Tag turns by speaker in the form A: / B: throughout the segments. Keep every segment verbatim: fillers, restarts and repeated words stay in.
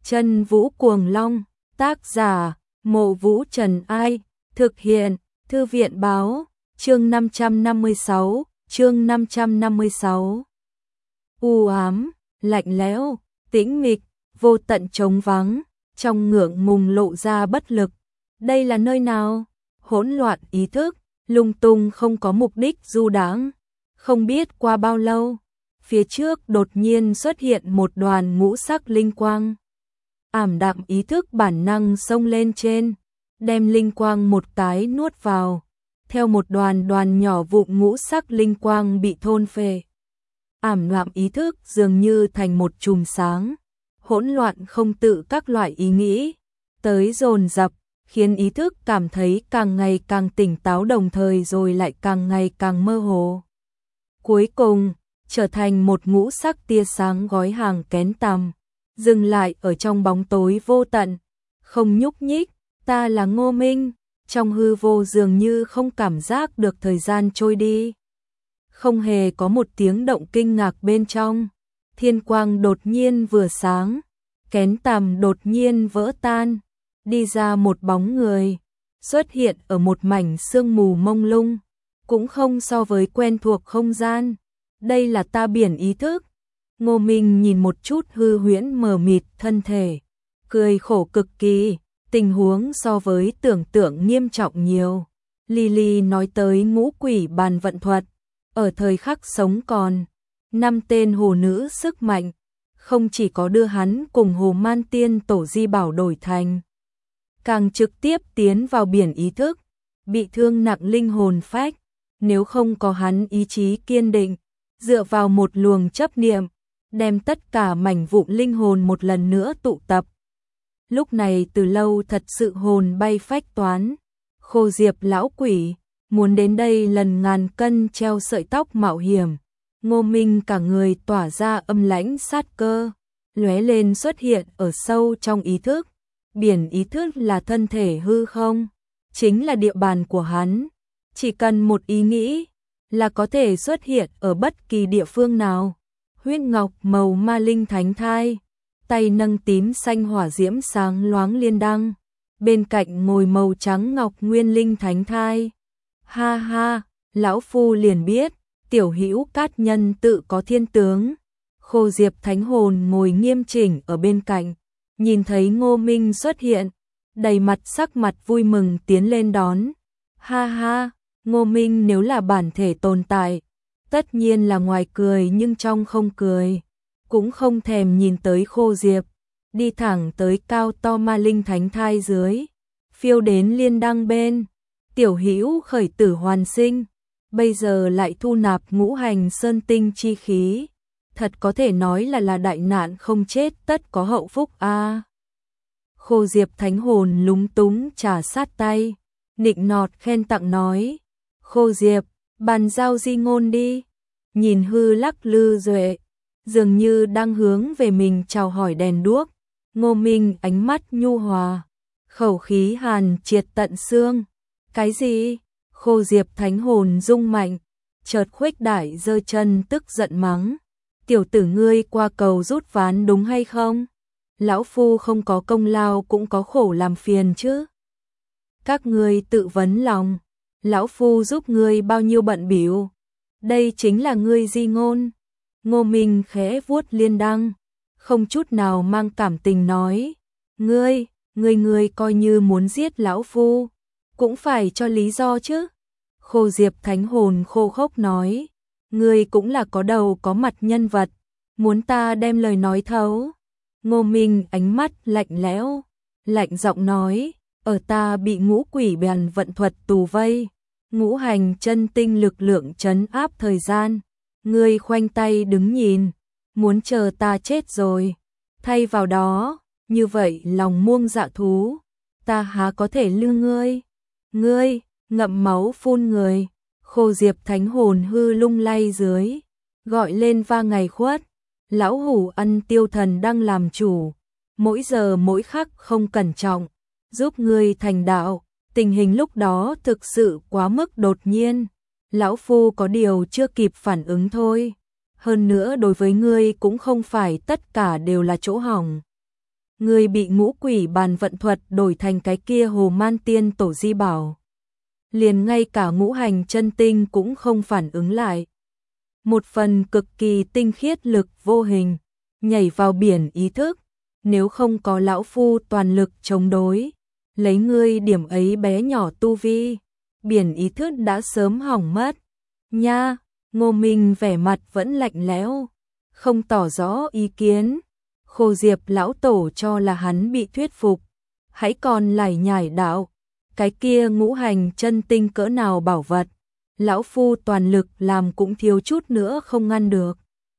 A: Chân Vũ Cuồng Long, tác giả, Mộ Vũ Trần Ai, thực hiện, Thư viện Báo, chương năm trăm năm mươi sáu, chương năm trăm năm mươi sáu. U ám, lạnh lẽo, tĩnh mịch, vô tận trống vắng, trong ngượng ngùng lộ ra bất lực. Đây là nơi nào? Hỗn loạn ý thức, lung tung không có mục đích du đãng. Không biết qua bao lâu, phía trước đột nhiên xuất hiện một đoàn ngũ sắc linh quang. Ảm đạm ý thức bản năng xông lên trên, đem linh quang một cái nuốt vào. Theo một đoàn đoàn nhỏ vụn ngũ sắc linh quang bị thôn phệ. Ảm đạm ý thức dường như thành một chùm sáng, hỗn loạn không tự các loại ý nghĩ, tới dồn dập, khiến ý thức cảm thấy càng ngày càng tỉnh táo đồng thời rồi lại càng ngày càng mơ hồ. Cuối cùng, trở thành một ngũ sắc tia sáng gói hàng kén tằm, dừng lại ở trong bóng tối vô tận, không nhúc nhích. Ta là Ngô Minh, trong hư vô dường như không cảm giác được thời gian trôi đi. Không hề có một tiếng động kinh ngạc bên trong, thiên quang đột nhiên vừa sáng, kén tằm đột nhiên vỡ tan, đi ra một bóng người, xuất hiện ở một mảnh sương mù mông lung, cũng không so với quen thuộc không gian. Đây là ta biển ý thức. Ngô Minh nhìn một chút hư huyễn mờ mịt thân thể, cười khổ cực kỳ. Tình huống so với tưởng tượng nghiêm trọng nhiều. Lily nói tới ngũ quỷ bàn vận thuật, ở thời khắc sống còn, năm tên hồ nữ sức mạnh, không chỉ có đưa hắn cùng Hồ Man Tiên Tổ Di Bảo đổi thành, càng trực tiếp tiến vào biển ý thức, bị thương nặng linh hồn phách, nếu không có hắn ý chí kiên định, dựa vào một luồng chấp niệm, đem tất cả mảnh vụn linh hồn một lần nữa tụ tập. Lúc này từ lâu thật sự hồn bay phách toán. Khô Diệp lão quỷ, muốn đến đây lần ngàn cân treo sợi tóc mạo hiểm. Ngô Minh cả người tỏa ra âm lãnh sát cơ, lóe lên xuất hiện ở sâu trong ý thức. Biển ý thức là thân thể hư không, chính là địa bàn của hắn. Chỉ cần một ý nghĩ là có thể xuất hiện ở bất kỳ địa phương nào. Huyết ngọc màu ma linh thánh thai, tay nâng tím xanh hỏa diễm sáng loáng liên đăng, bên cạnh ngồi màu trắng ngọc nguyên linh thánh thai. Ha ha, lão phu liền biết, tiểu hữu cát nhân tự có thiên tướng. Khô Diệp thánh hồn ngồi nghiêm chỉnh ở bên cạnh, nhìn thấy Ngô Minh xuất hiện, đầy mặt sắc mặt vui mừng tiến lên đón. Ha ha, Ngô Minh nếu là bản thể tồn tại, tất nhiên là ngoài cười nhưng trong không cười. Cũng không thèm nhìn tới Khô Diệp, đi thẳng tới cao to ma linh thánh thai dưới, phiêu đến liên đăng bên. Tiểu hữu khởi tử hoàn sinh, bây giờ lại thu nạp ngũ hành sơn tinh chi khí, thật có thể nói là là đại nạn không chết tất có hậu phúc a. À. Khô Diệp thánh hồn lúng túng trà sát tay, nịnh nọt khen tặng nói: Khô Diệp, bàn giao di ngôn đi. Nhìn hư lắc lư duệ, dường như đang hướng về mình chào hỏi đèn đuốc. Ngô Minh ánh mắt nhu hòa, khẩu khí hàn triệt tận xương. Cái gì? Khô Diệp thánh hồn rung mạnh, chợt khuếch đại giơ chân tức giận mắng: tiểu tử ngươi qua cầu rút ván đúng hay không? Lão phu không có công lao cũng có khổ làm phiền chứ. Các ngươi tự vấn lòng, lão phu giúp ngươi bao nhiêu bận bịu. Đây chính là ngươi di ngôn. Ngô Minh khẽ vuốt liên đăng, không chút nào mang cảm tình nói: Ngươi, ngươi ngươi coi như muốn giết lão phu, cũng phải cho lý do chứ. Khô Diệp thánh hồn khô khốc nói: Ngươi cũng là có đầu có mặt nhân vật, muốn ta đem lời nói thấu. Ngô Minh ánh mắt lạnh lẽo, lạnh giọng nói: Ở ta bị ngũ quỷ bèn vận thuật tù vây, ngũ hành chân tinh lực lượng trấn áp thời gian. Ngươi khoanh tay đứng nhìn, muốn chờ ta chết rồi. Thay vào đó, như vậy lòng muông dạ thú, ta há có thể lưu ngươi. Ngươi, ngậm máu phun người. Khô Diệp thánh hồn hư lung lay dưới, gọi lên va ngày khuất. Lão hủ ăn tiêu thần đang làm chủ, mỗi giờ mỗi khắc không cẩn trọng, giúp ngươi thành đạo. Tình hình lúc đó thực sự quá mức đột nhiên, lão phu có điều chưa kịp phản ứng thôi. Hơn nữa đối với ngươi cũng không phải tất cả đều là chỗ hỏng. ngươi bị ngũ quỷ bàn vận thuật đổi thành cái kia Hồ Man Tiên Tổ Di Bảo. Liền ngay cả ngũ hành chân tinh cũng không phản ứng lại. Một phần cực kỳ tinh khiết lực vô hình, nhảy vào biển ý thức, nếu không có lão phu toàn lực chống đối, lấy ngươi điểm ấy bé nhỏ tu vi, biển ý thức đã sớm hỏng mất. Nha, Ngô Minh vẻ mặt vẫn lạnh lẽo, không tỏ rõ ý kiến. Khô Diệp lão tổ cho là hắn bị thuyết phục, hãy còn lải nhải đạo, cái kia ngũ hành chân tinh cỡ nào bảo vật, lão phu toàn lực làm cũng thiếu chút nữa không ngăn được.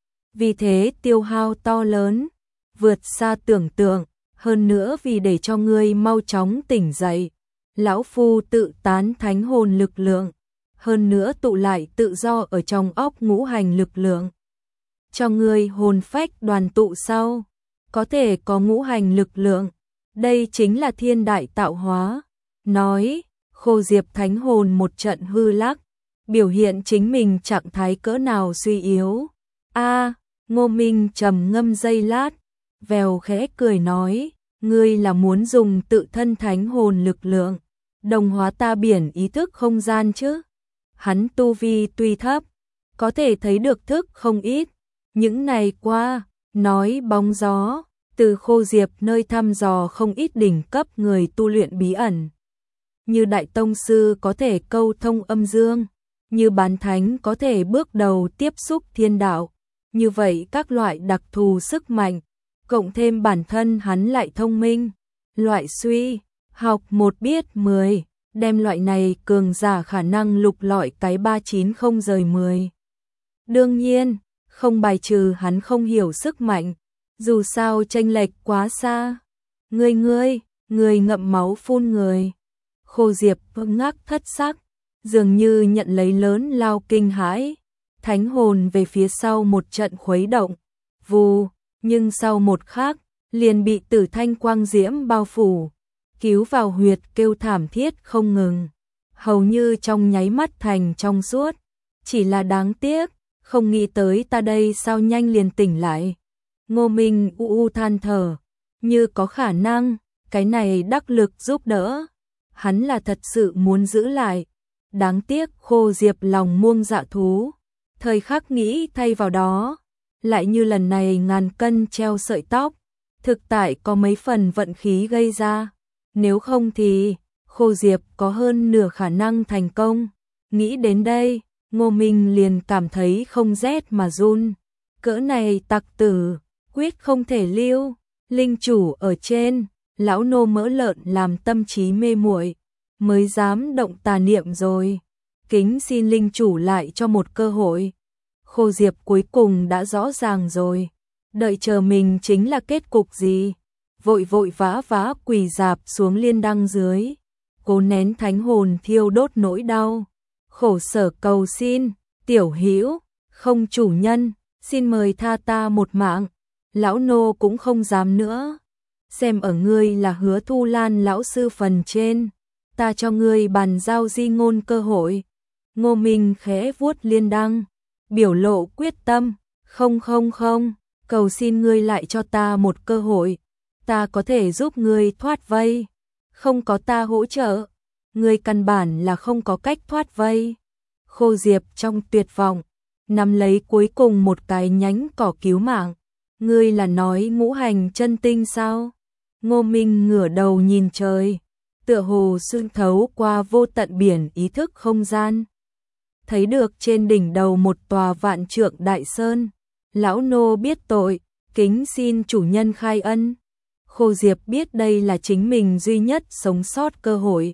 A: Vì thế tiêu hao to lớn, vượt xa tưởng tượng, hơn nữa vì để cho ngươi mau chóng tỉnh dậy, lão phu tự tán thánh hồn lực lượng, hơn nữa tụ lại tự do ở trong óc ngũ hành lực lượng. Cho ngươi hồn phách đoàn tụ sau, có thể có ngũ hành lực lượng, đây chính là thiên đại tạo hóa. Nói, Khô Diệp thánh hồn một trận hư lắc, biểu hiện chính mình trạng thái cỡ nào suy yếu. A, Ngô Minh trầm ngâm giây lát, vèo khẽ cười nói, ngươi là muốn dùng tự thân thánh hồn lực lượng, đồng hóa ta biển ý thức không gian chứ? Hắn tu vi tuy thấp, có thể thấy được thức không ít, những này qua, nói bóng gió, từ Khô Diệp nơi thăm dò không ít đỉnh cấp người tu luyện bí ẩn. Như Đại Tông Sư có thể câu thông âm dương, như Bán Thánh có thể bước đầu tiếp xúc thiên đạo, như vậy các loại đặc thù sức mạnh, cộng thêm bản thân hắn lại thông minh, loại suy, học một biết mười, đem loại này cường giả khả năng lục lọi cái ba chín không rời mười. Đương nhiên, không bài trừ hắn không hiểu sức mạnh, dù sao chênh lệch quá xa. Ngươi ngươi, người ngậm máu phun người. Khô Diệp ngắc thất sắc, dường như nhận lấy lớn lao kinh hãi, thánh hồn về phía sau một trận khuấy động, vù, nhưng sau một khắc, liền bị tử thanh quang diễm bao phủ, cứu vào huyệt kêu thảm thiết không ngừng, hầu như trong nháy mắt thành trong suốt, chỉ là đáng tiếc, không nghĩ tới ta đây sao nhanh liền tỉnh lại. Ngô Minh u u than thở, như có khả năng, cái này đắc lực giúp đỡ. Hắn là thật sự muốn giữ lại. Đáng tiếc Khô Diệp lòng muông dạ thú. Thời khắc nghĩ thay vào đó. Lại như lần này ngàn cân treo sợi tóc. Thực tại có mấy phần vận khí gây ra. Nếu không thì Khô Diệp có hơn nửa khả năng thành công. Nghĩ đến đây, Ngô Minh liền cảm thấy không rét mà run. Cỡ này tặc tử, quyết không thể lưu. Linh chủ ở trên, lão nô mỡ lợn làm tâm trí mê muội, mới dám động tà niệm rồi. Kính xin linh chủ lại cho một cơ hội. Khô Diệp cuối cùng đã rõ ràng rồi, đợi chờ mình chính là kết cục gì. Vội vội vã vã quỳ dạp xuống liên đăng dưới, cố nén thánh hồn thiêu đốt nỗi đau, khổ sở cầu xin, tiểu hữu, không chủ nhân, xin mời tha ta một mạng. Lão nô cũng không dám nữa. Xem ở ngươi là Hứa Thu Lan lão sư phần trên, ta cho ngươi bàn giao di ngôn cơ hội. Ngô Minh khẽ vuốt liên đăng, biểu lộ quyết tâm, không không không, cầu xin ngươi lại cho ta một cơ hội, ta có thể giúp ngươi thoát vây, không có ta hỗ trợ, ngươi căn bản là không có cách thoát vây. Khô Diệp trong tuyệt vọng, nắm lấy cuối cùng một cái nhánh cỏ cứu mạng. Ngươi là nói ngũ hành chân tinh sao? Ngô Minh ngửa đầu nhìn trời, tựa hồ xuyên thấu qua vô tận biển ý thức không gian. Thấy được trên đỉnh đầu một tòa vạn trượng đại sơn, lão nô biết tội, kính xin chủ nhân khai ân. Khô Diệp biết đây là chính mình duy nhất sống sót cơ hội.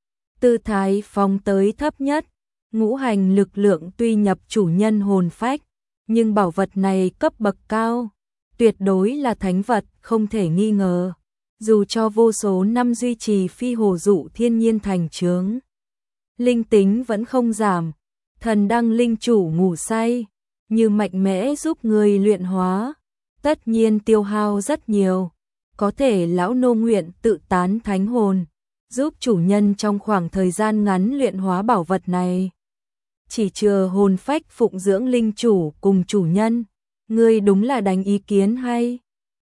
A: Tư thái phóng tới thấp nhất, ngũ hành lực lượng tuy nhập chủ nhân hồn phách, nhưng bảo vật này cấp bậc cao, tuyệt đối là thánh vật không thể nghi ngờ. Dù cho vô số năm duy trì phi hồ dụ thiên nhiên thành chướng, linh tính vẫn không giảm. Thần đăng linh chủ ngủ say, như mạnh mẽ giúp người luyện hóa, tất nhiên tiêu hao rất nhiều. Có thể lão nô nguyện tự tán thánh hồn, giúp chủ nhân trong khoảng thời gian ngắn luyện hóa bảo vật này. Chỉ chờ hồn phách phụng dưỡng linh chủ cùng chủ nhân, ngươi đúng là đánh ý kiến hay.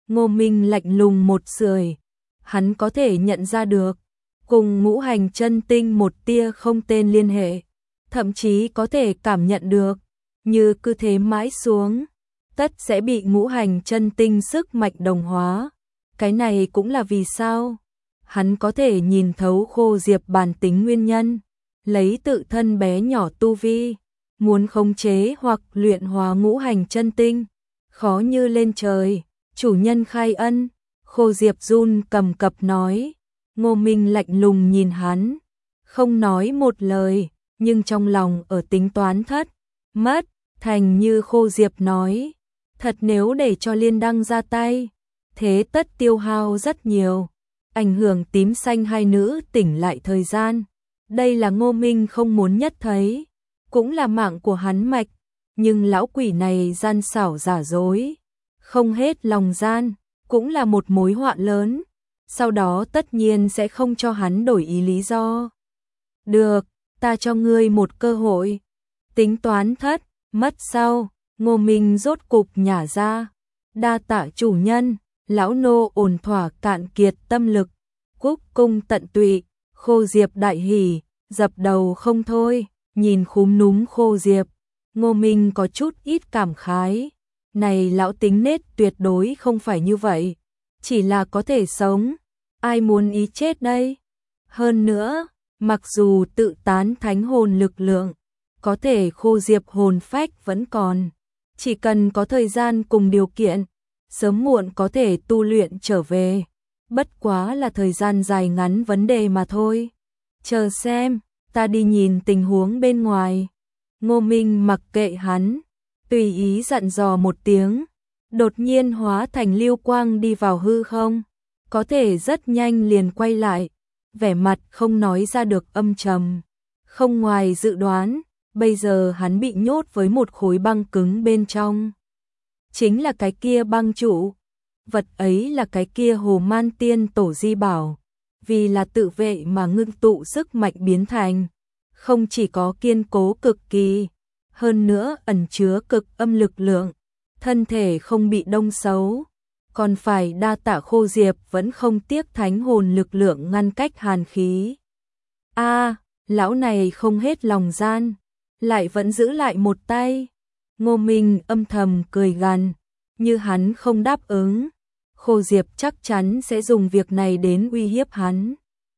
A: Ngô Minh lạnh lùng một sưởi, hắn có thể nhận ra được, cùng ngũ hành chân tinh một tia không tên liên hệ, thậm chí có thể cảm nhận được, như cứ thế mãi xuống, tất sẽ bị ngũ hành chân tinh sức mạnh đồng hóa. Cái này cũng là vì sao hắn có thể nhìn thấu Khô Diệp bản tính nguyên nhân, lấy tự thân bé nhỏ tu vi, muốn khống chế hoặc luyện hóa ngũ hành chân tinh, khó như lên trời. Chủ nhân khai ân. Khô Diệp run cầm cập nói. Ngô Minh lạnh lùng nhìn hắn, không nói một lời, nhưng trong lòng ở tính toán thất, mất, thành như Khô Diệp nói. Thật nếu để cho Liên Đăng ra tay, thế tất tiêu hao rất nhiều, ảnh hưởng tím xanh hai nữ tỉnh lại thời gian. Đây là Ngô Minh không muốn nhất thấy, cũng là mạng của hắn mạch, nhưng lão quỷ này gian xảo giả dối, không hết lòng gian, cũng là một mối họa lớn. Sau đó tất nhiên sẽ không cho hắn đổi ý lý do. Được, ta cho ngươi một cơ hội. Tính toán thất, mất sau, Ngô Minh rốt cục nhả ra. Đa tạ chủ nhân, lão nô ổn thỏa cạn kiệt tâm lực, cúc cung tận tụy. Khô Diệp đại hỉ, dập đầu không thôi, nhìn khúm núm Khô Diệp. Ngô Minh có chút ít cảm khái. Này lão tính nết tuyệt đối không phải như vậy, chỉ là có thể sống, ai muốn ý chết đây. Hơn nữa, mặc dù tự tán thánh hồn lực lượng, có thể Khô Diệp hồn phách vẫn còn, chỉ cần có thời gian cùng điều kiện, sớm muộn có thể tu luyện trở về, bất quá là thời gian dài ngắn vấn đề mà thôi. Chờ xem, ta đi nhìn tình huống bên ngoài. Ngô Minh mặc kệ hắn, tùy ý dặn dò một tiếng, đột nhiên hóa thành lưu quang đi vào hư không, có thể rất nhanh liền quay lại, vẻ mặt không nói ra được âm trầm. Không ngoài dự đoán, bây giờ hắn bị nhốt với một khối băng cứng bên trong. Chính là cái kia băng trụ, vật ấy là cái kia Hồ Man Tiên Tổ di bảo, vì là tự vệ mà ngưng tụ sức mạnh biến thành, không chỉ có kiên cố cực kỳ, hơn nữa ẩn chứa cực âm lực lượng, thân thể không bị đông xấu, còn phải đa tạ Khô Diệp vẫn không tiếc thánh hồn lực lượng ngăn cách hàn khí. A, à, lão này không hết lòng gian, lại vẫn giữ lại một tay. Ngô Minh âm thầm cười gằn, như hắn không đáp ứng, Khô Diệp chắc chắn sẽ dùng việc này đến uy hiếp hắn.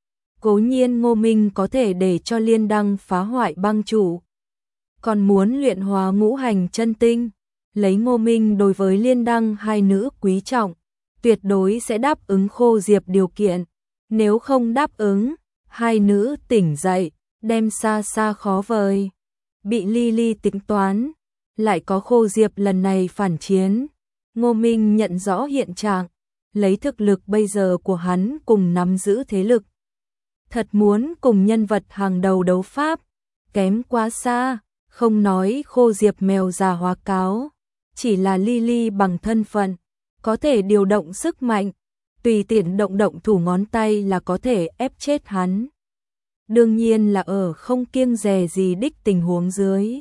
A: Cố nhiên Ngô Minh có thể để cho Liên Đăng phá hoại băng trụ, còn muốn luyện hóa ngũ hành chân tinh, lấy Ngô Minh đối với Liên Đăng hai nữ quý trọng, tuyệt đối sẽ đáp ứng Khô Diệp điều kiện. Nếu không đáp ứng, hai nữ tỉnh dậy, đem xa xa khó vời. Bị Ly Ly tính toán, lại có Khô Diệp lần này phản chiến. Ngô Minh nhận rõ hiện trạng, lấy thực lực bây giờ của hắn cùng nắm giữ thế lực, thật muốn cùng nhân vật hàng đầu đấu pháp, kém quá xa. Không nói Khô Diệp mèo già hóa cáo, chỉ là Ly Ly bằng thân phận, có thể điều động sức mạnh, tùy tiện động động thủ ngón tay là có thể ép chết hắn. Đương nhiên là ở không kiêng dè gì đích tình huống dưới.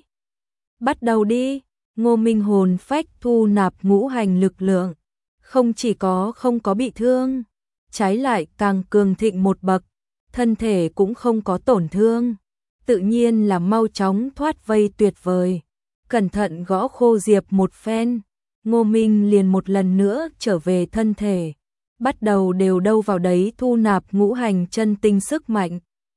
A: Bắt đầu đi, Ngô Minh hồn phách thu nạp ngũ hành lực lượng, không chỉ có không có bị thương, trái lại càng cường thịnh một bậc, thân thể cũng không có tổn thương. Tự nhiên là mau chóng thoát vây tuyệt vời. Cẩn thận gõ Khô Diệp một phen, Ngô Minh liền một lần nữa trở về thân thể, bắt đầu đều đâu vào đấy thu nạp ngũ hành chân tinh sức mạnh.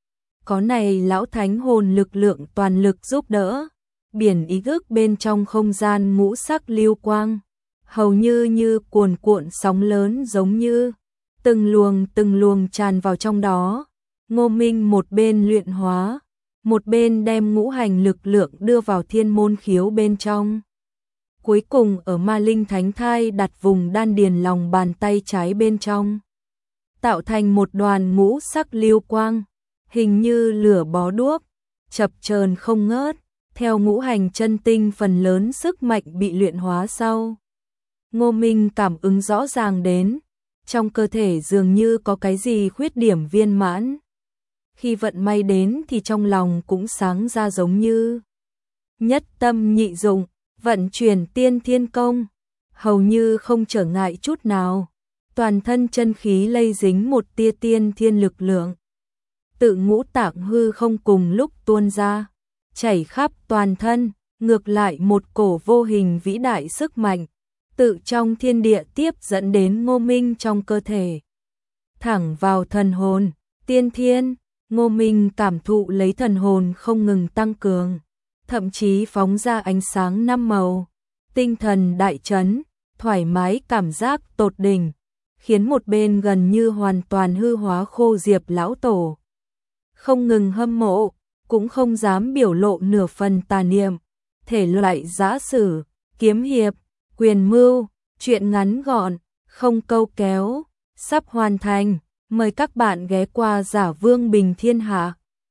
A: Có này lão thánh hồn lực lượng toàn lực giúp đỡ, biển ý thức bên trong không gian ngũ sắc lưu quang, hầu như như cuồn cuộn sóng lớn giống như từng luồng từng luồng tràn vào trong đó. Ngô Minh một bên luyện hóa, một bên đem ngũ hành lực lượng đưa vào thiên môn khiếu bên trong. Cuối cùng ở Ma Linh Thánh Thai đặt vùng đan điền lòng bàn tay trái bên trong, tạo thành một đoàn ngũ sắc lưu quang, hình như lửa bó đuốc, chập chờn không ngớt. Theo ngũ hành chân tinh phần lớn sức mạnh bị luyện hóa sau, Ngô Minh cảm ứng rõ ràng đến, trong cơ thể dường như có cái gì khuyết điểm viên mãn. Khi vận may đến thì trong lòng cũng sáng ra giống như nhất tâm nhị dụng, vận chuyển tiên thiên công, hầu như không trở ngại chút nào. Toàn thân chân khí lây dính một tia tiên thiên lực lượng. Tự ngũ tạng hư không cùng lúc tuôn ra, chảy khắp toàn thân, ngược lại một cổ vô hình vĩ đại sức mạnh, tự trong thiên địa tiếp dẫn đến Ngô Minh trong cơ thể. Thẳng vào thần hồn, tiên thiên, Ngô Minh cảm thụ lấy thần hồn không ngừng tăng cường, thậm chí phóng ra ánh sáng năm màu, tinh thần đại chấn, thoải mái cảm giác tột đỉnh, khiến một bên gần như hoàn toàn hư hóa Khô Diệp lão tổ không ngừng hâm mộ, cũng không dám biểu lộ nửa phần tà niệm. Thể loại giã sử, kiếm hiệp, quyền mưu, truyện ngắn gọn, không câu kéo, sắp hoàn thành. Mời các bạn ghé qua Giả Vương Bình Thiên Hạ.